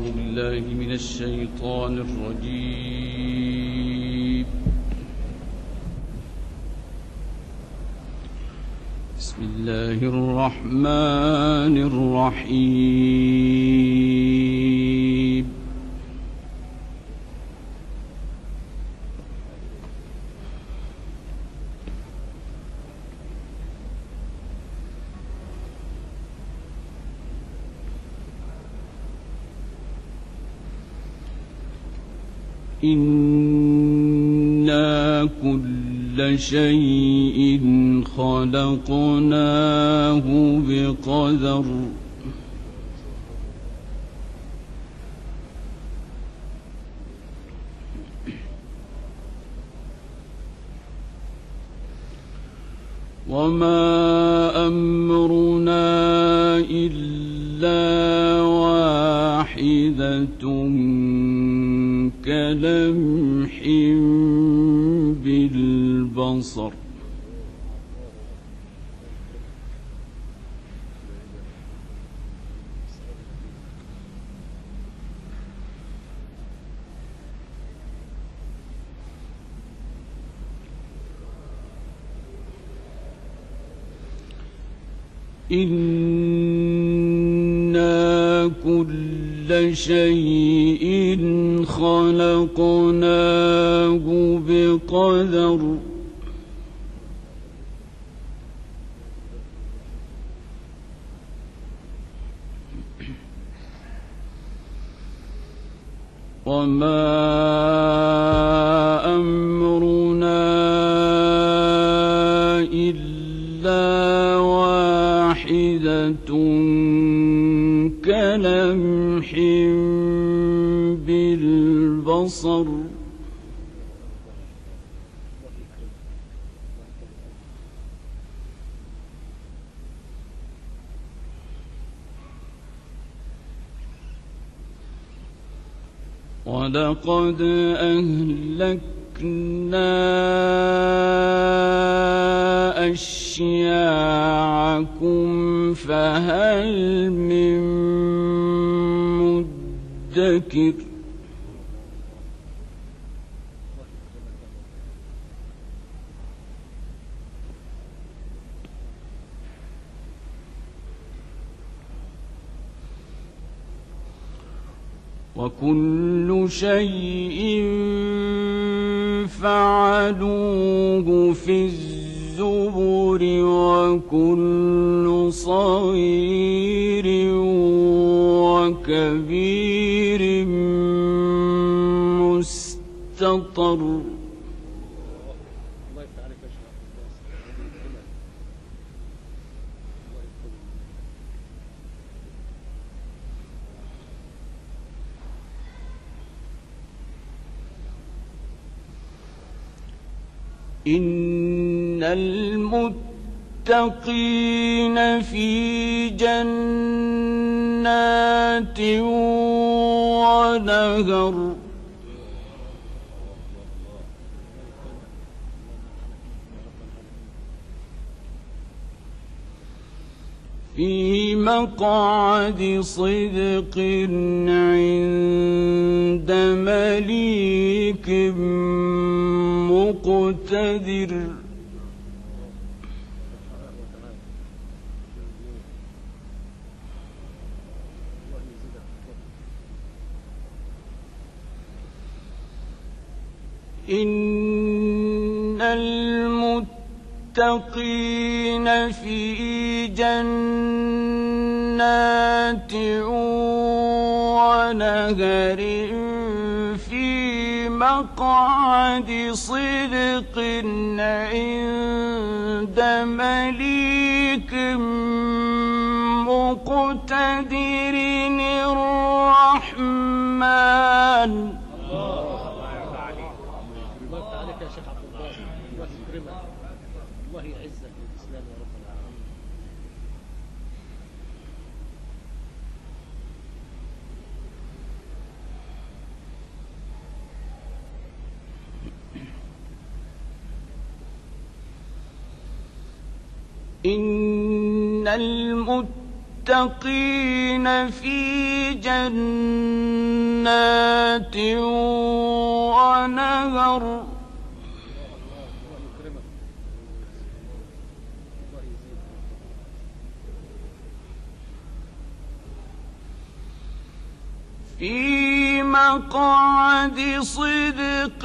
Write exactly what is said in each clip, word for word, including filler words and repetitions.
بالله من الشيطان الرجيم. بسم الله الرحمن الرحيم. إنا كل شيء خلقناه بقدر وما أمرنا إلا واحدة كلمح بالبصر إنا كل شيء خلقناه بقدر وما أمرنا إلا واحدة كلمح بالبصر ولقد أهلكنا أشياعكم فهل من مدكر وكل شيء فعلوه في الزبر وكل صغير وكبير مستطر إن المتقين في جنات ونهر في مقعد صدق عند مليك مقتدر إن المتقين في جنات ونهر في مقعد صدق عند مليك مقتدر الرحمن. الله يعزك بالإسلام يا رب العالمين. إن المتقين المتقين في جنات ونهر في مقعد صدق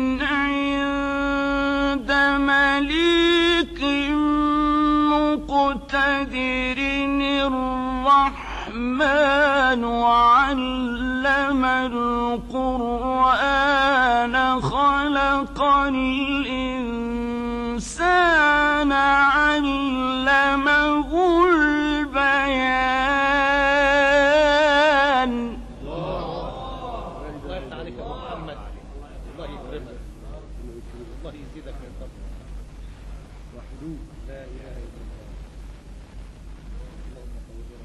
عند مليك مقتدر الرحمن علم القرآن خلق الإنسان علمه البيان. الله يفتح عليك يا ابو محمد، الله يكرمك، الله يزيدك من فضله. وحدوه لا اله الا الله. اللهم طولنا.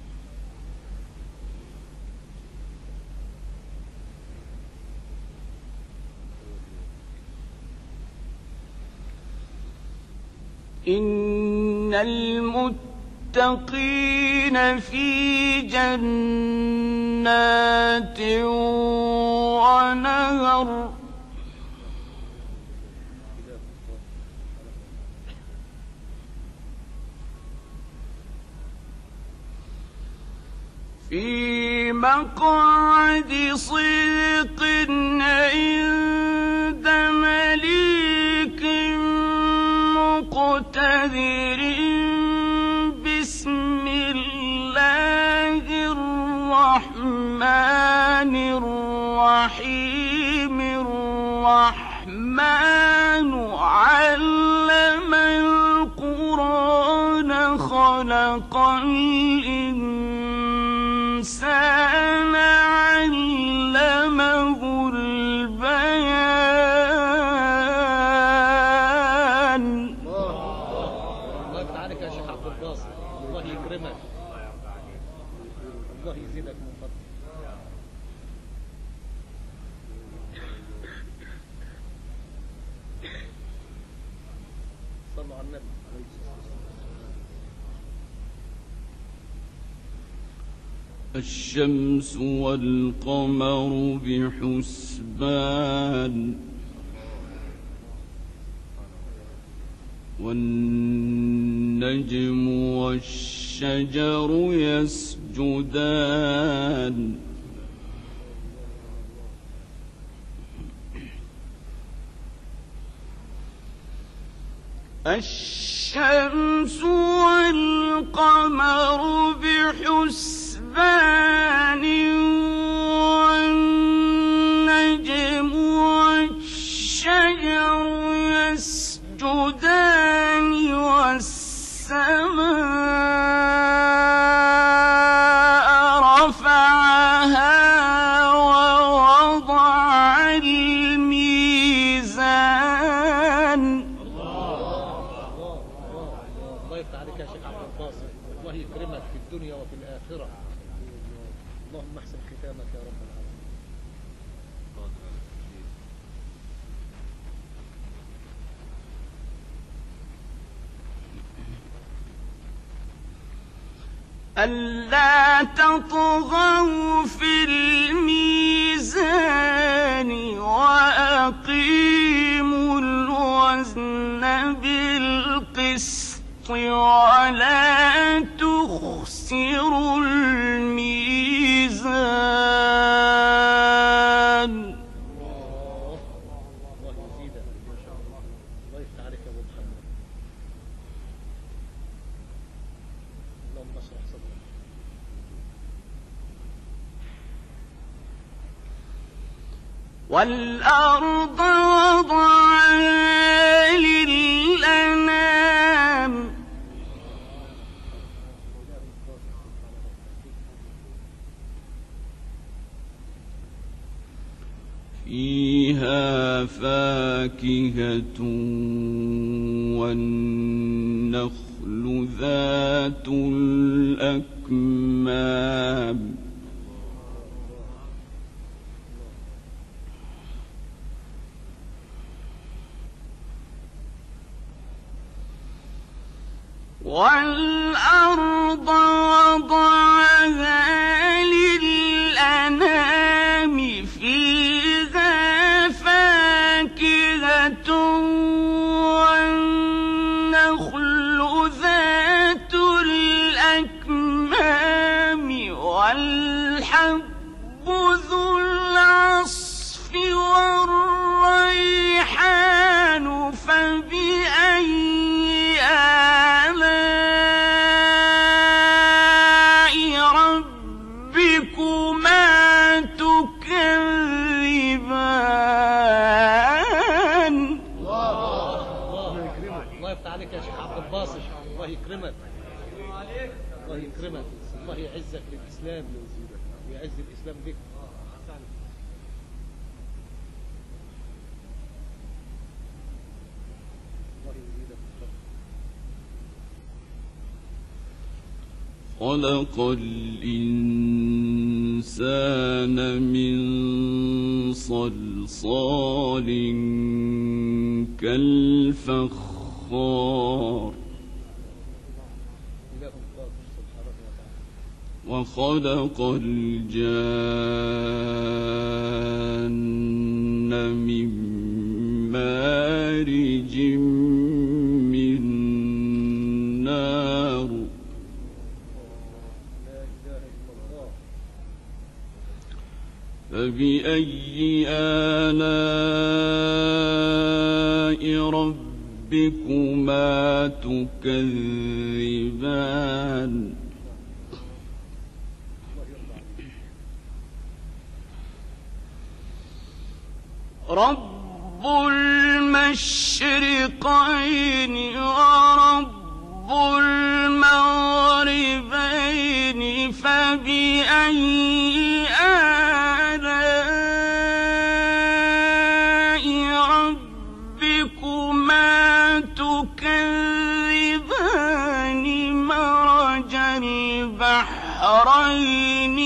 إن المتقين في جنات ونهر في مقعد صدق عند مليك مقتدر بسم الله الرحمن الرحيم الرحمن علم القرآن خلق الإنسان علمه البيان. الله يفتح عليك يا شيخ عبد الباسط، الله يكرمك، الله يزيدك من فضله. صلوا على النبي. الشمس والقمر بحسبان والنجم والشجر يسجدان الشمس والقمر بحسبان والنجم والشجر يسجدان والسماء رفعها ووضع الميزان. الله يفتح عليك يا شيخ عبد الباسط، الله يكرمك في الدنيا وفي الآخرة. اللهم احسن ختامك يا رب العالمين. ألا تطغوا في الميزان وأقيموا الوزن بالقسط ولا تخسروا الميزان. الله الله يزيدك ما شاء الله، الله يفتح عليك يا ابو محمد. اللهم اشرح صدرك. والأرض وضعها للأنام فيها فاكهة والنخل ذات الأكمام والأرض الحب ذو العصف والريحان فبأي آلاء ربكما تكذبان. الله يكرمك. الله يفتح عليك يا شيخ عبد الباسط. الله يكرمك. الله يكرمك. الله يعزك للإسلام ويعز الإسلام بك. الله يزيدك. خلق الإنسان من صلصال كالفخار وخلق الجان من مارج من نار فبأي آلاء ربكما تكذبان. رب المشرقين ورب المغربين فبأي آلاء ربكما تكذبان. مرج البحرين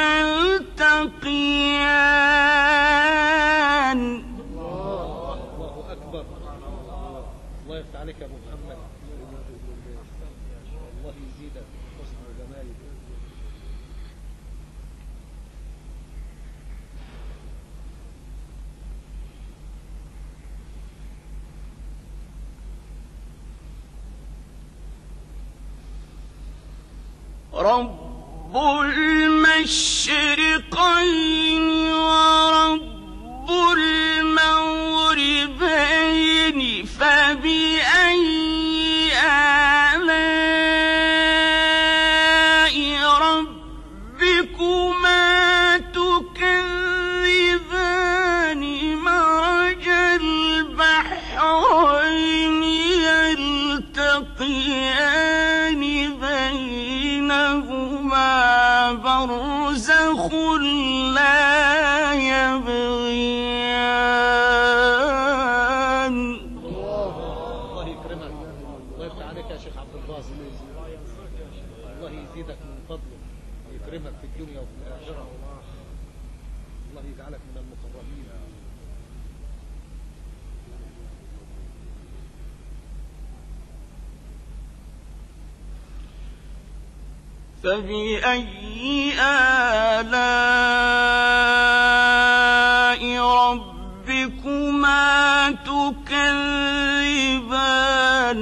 يلتقيان. الله أكبر. الله يفتح عليك يا أبو محمد. الله يزيدك حسن وجمالك. رب المشرقين ورب المغربين فبأي آلاء ربكما تكذبان. مرج البحرين يلتقيان بينهما برزخ لا يبغيان. الله يكرمك. الله يفتح عليك يا شيخ عبد الباسط. الله يزيدك من فضله ويكرمك في الدنيا وفي الآخرة. الله يجعلك من المقربين. فبأي آلاء ربكما تكذبان.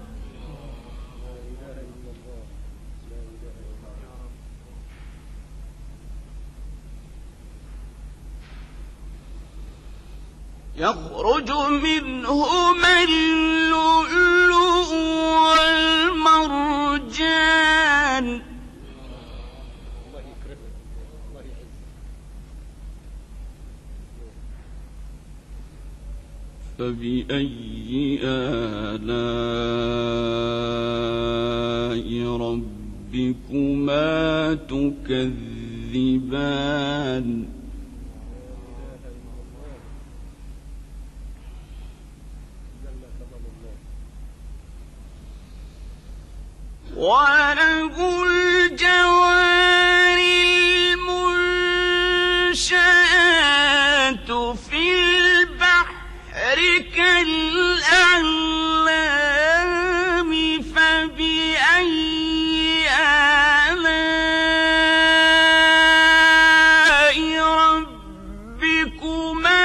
يخرج منهما اللؤلؤ والمرجان. الله يكرمك. الله يعزك. فبأي آلاء ربكما تكذبان. وله الجوار المنشآت في البحر كالأعلام فبأي آلاء ربكما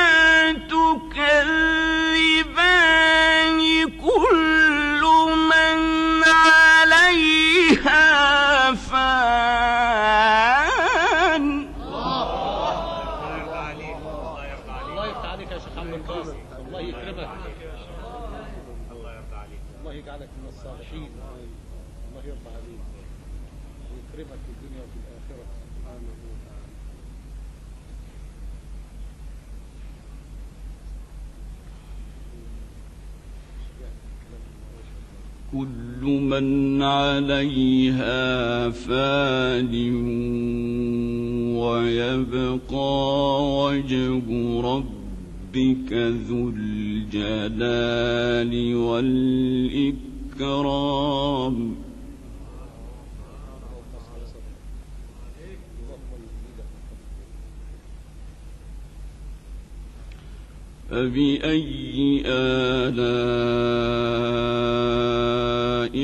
تكذبان. كل من عليها يكرمك في الدنيا وفي الآخرة. كل من عليها فان ويبقى وجه ربك ذو الجلال والإكرام. فبأي آلاء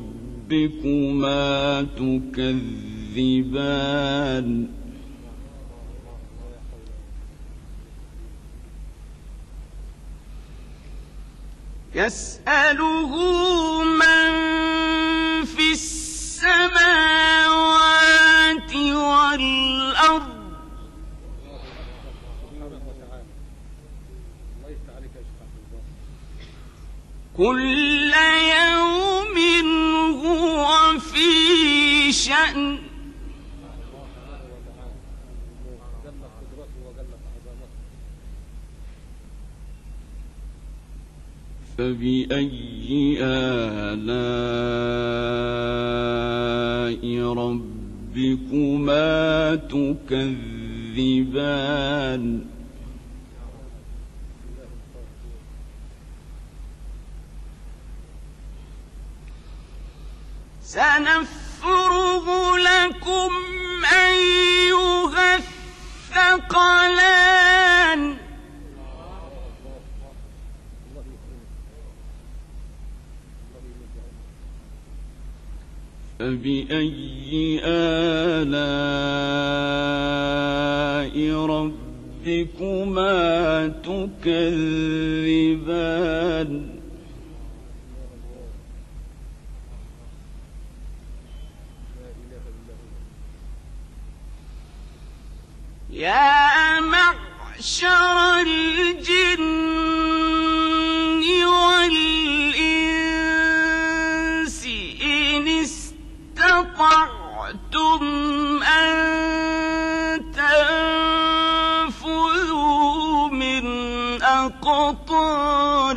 ربكما تكذبان. يسأله من في السماوات والأرض كل يوم هو في شأن. فبأي آلاء ربكما تكذبان. سنفرغ لكم أيها الثقلان. فبأي آلاء ربكما تكذبان. يا معشر الجن والإنس إن استطعتم أن تنفذوا من أقطار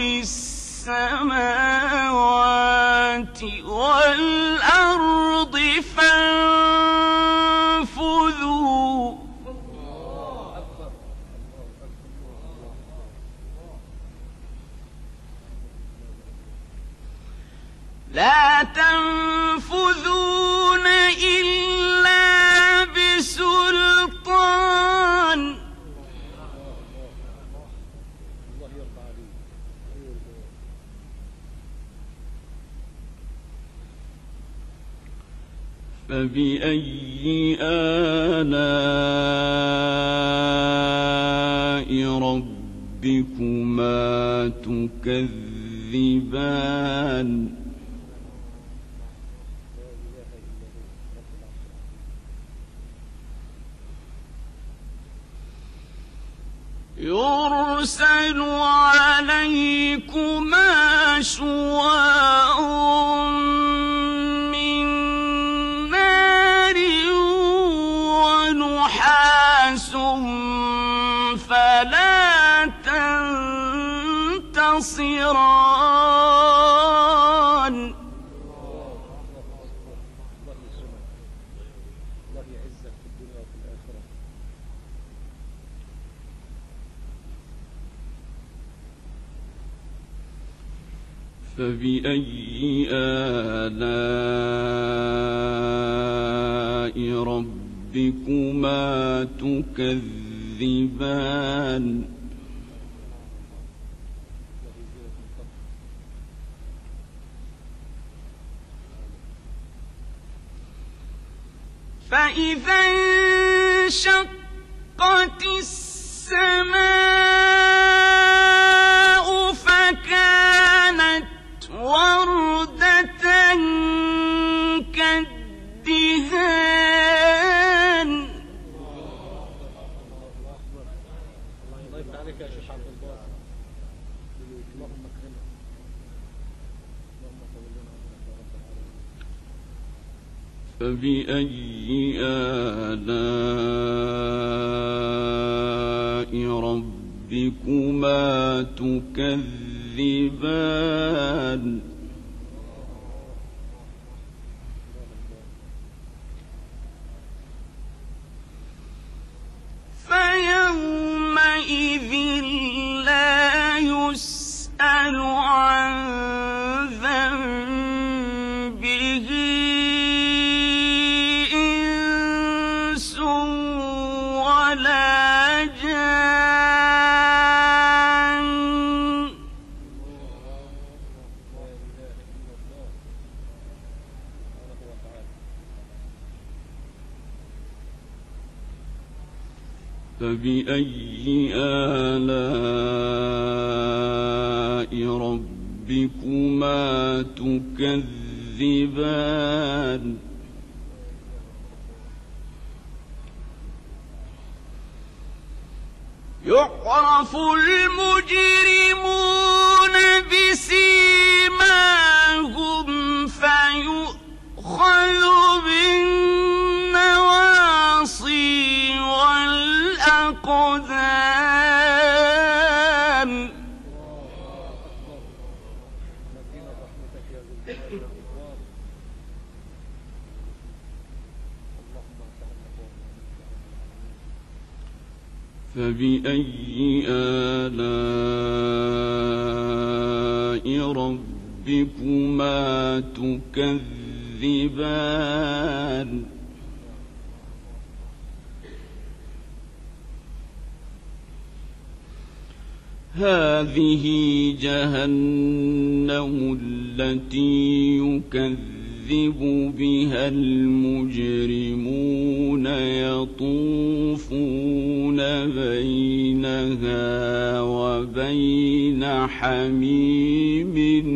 السماوات والأرض فانفذوا. لا تنفذون إلا بسلطان. فبأي آلاء ربكما تكذبان. يرسل عليكما شواظ من نار ونحاس فلا تنتصران. فبأي آلاء ربكما تكذبان. فإذا انشقت السماء فكانت وردة كالدهان. الله يفتح عليك يا شيخ عبد الباسط. اللهم اكرمك. اللهم طول لنا عمرك يا رب العالمين. فبأي آلاء ربكما تكذبان فيومئذ لا يسأل عن ذنبه إنس ولا جان فبأي آلاء ربكما تكذبان يعرف المجرمون بسيماهم فيؤخذ بالنواصي والأقدام فبأي آلاء ربكما تكذبان هذه جهنم التي يكذب بها المجرمون يطوفون بينها وبين حميم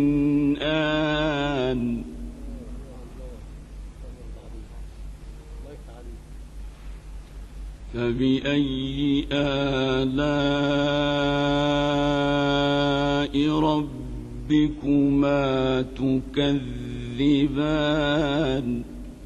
آن فبأي آلاء ربكما تكذبان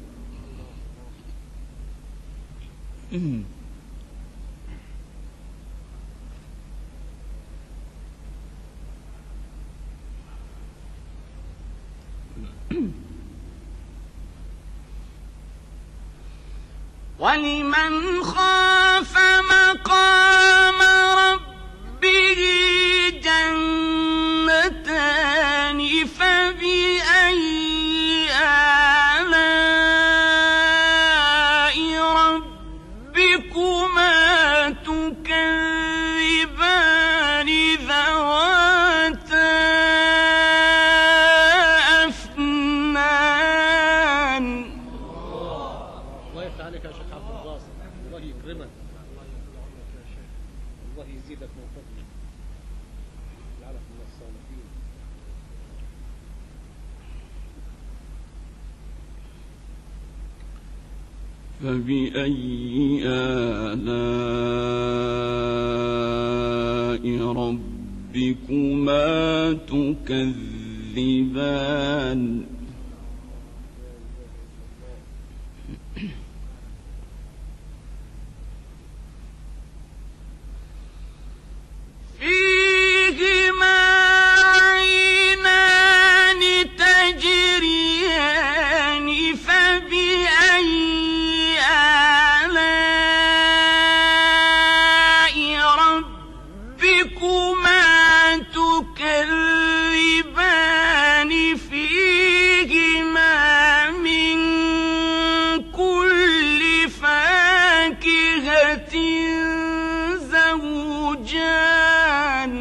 ولمن خاف مقام ربه جنتان فبأي آلاء ربكما تكذبان ذواتا أفنان الله يفتح عليك يا شيخ عبد الباسط، الله يكرمك، الله يزيدك من فضله، يجعلك من الصالحين. فبأي آلاء ربكما تكذبان فيهما عينان تجريان فبأي آلاء ربكما تكذبان فيهما من كل فاكهة زوجان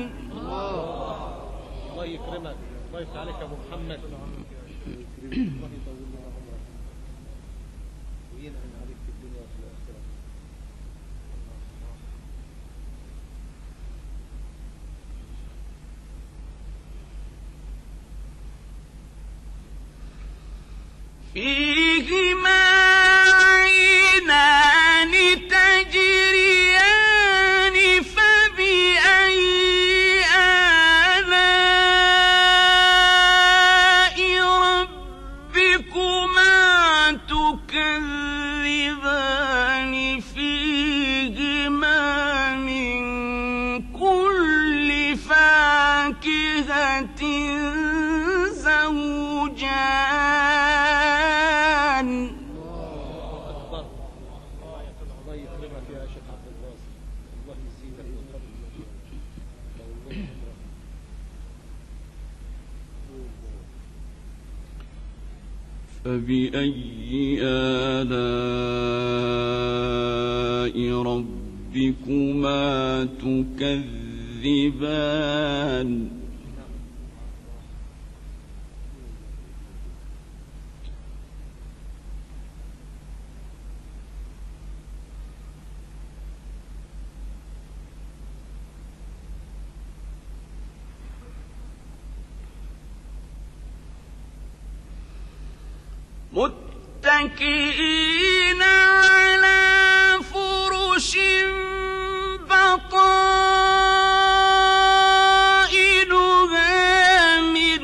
الله يكرمك، الله يفتح عليك يا ابو محمد، الله يطول لنا عمرك وينعم عليك في الدنيا وفي الاخره. فيهما عينان تجريان فبأي آلاء ربكما تكذبان تكذبان فيهما من كل فاكهة زوجان. الله يكرمك يا شيخ عبد الباسط، الله يزيدك من فضله. فبأي آلاء ربكما تكذبان. متكئين على فرش بطائنها من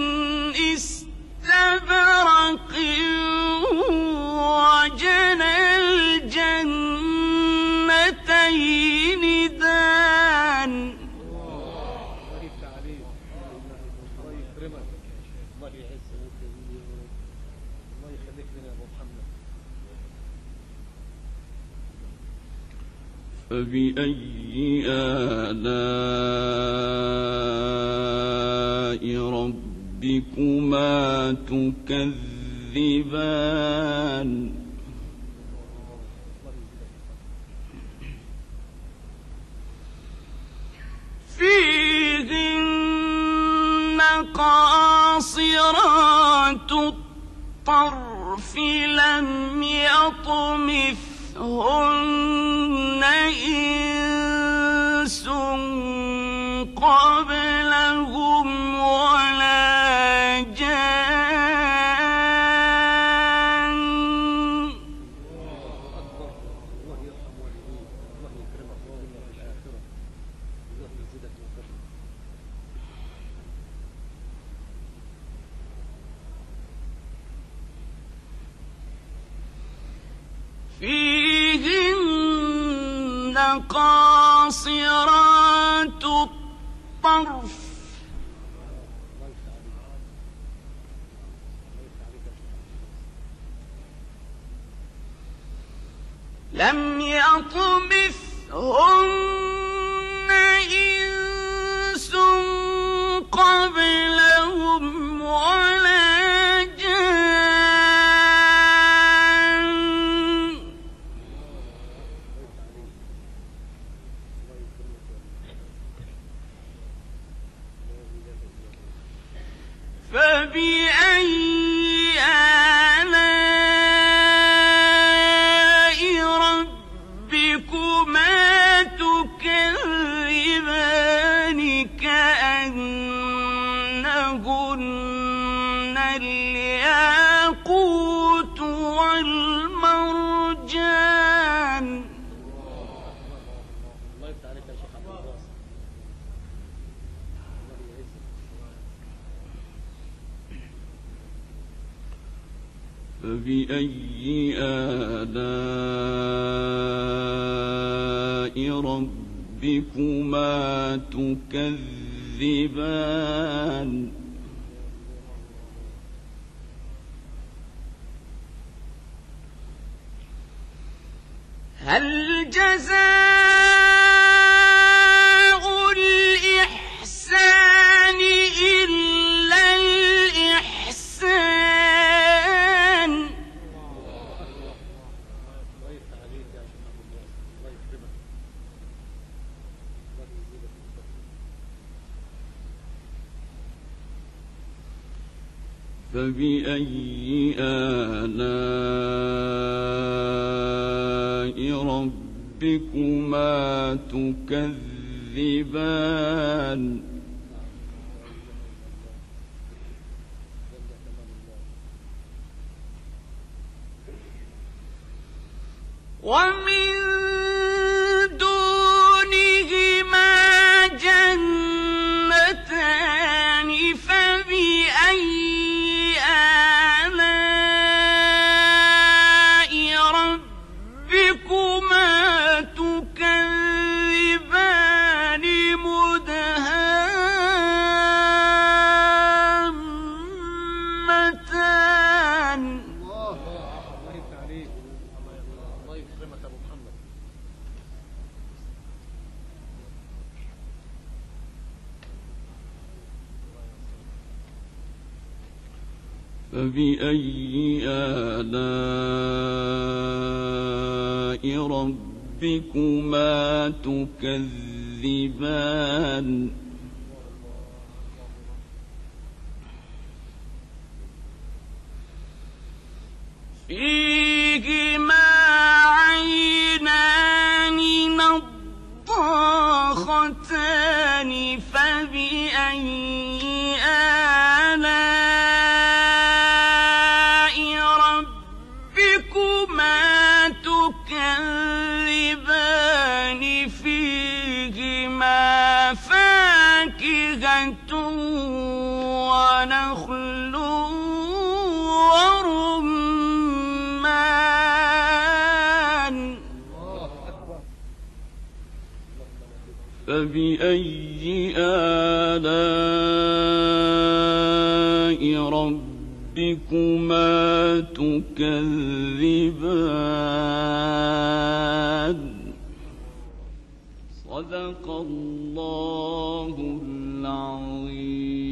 استبرق وجنى الجنتين دان. الله يفتح عليك، الله يكرمك، الله يعزك، الله يخليك لنا يا ابو محمد. فبأي آلاء ربكما تكذبان. فيهن قاصرات الطرف لم يطمثهن إنس قبلهم ولا جان. الله يرحم والديك، الله يكرمك والله في الآخرة، الله يزيدك من فضله. فيهن قاصرات الطرف لم يطمثهن إنس قبلهم ولا جان. فبأي آلاء ربكما تكذبان كأنهن الياقوت والمرجان. الله يفتح عليك يا شيخ عبد الباسط، الله يعزك. فبأي آلاء ربكما تكذبان. هل جزاء الإحسان إلا الإحسان. الله يفتح عليك يا شيخ عبد الباسط، الله يكرمك، الله يزيدك من فضله. فبأي آلاء ربكما تكذبان. ومن دونهما جنتان فبأي آلاء الله يكرمك أبو محمد. فبأي آلاء ربكما تكذبان فيهما عينان نضاختان فبأي آلاء ربكما تكذبان فيهما فاكهة ونخل فبأي آلاء ربكما تكذبان صدق الله العظيم.